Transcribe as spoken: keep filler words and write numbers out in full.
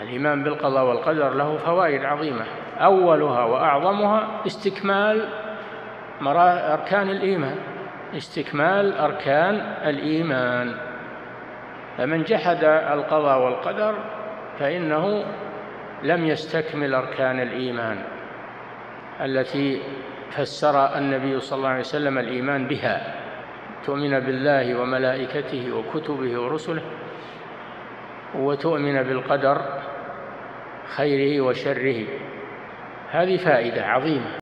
الإيمان بالقضاء والقدر له فوائد عظيمة، أولها وأعظمها استكمال أركان الإيمان، استكمال أركان الإيمان. فمن جحد القضاء والقدر فإنه لم يستكمل أركان الإيمان التي فسر النبي صلى الله عليه وسلم الإيمان بها: تؤمن بالله وملائكته وكتبه ورسله، وتؤمن بالقدر خيره وشره. هذه فائدة عظيمة.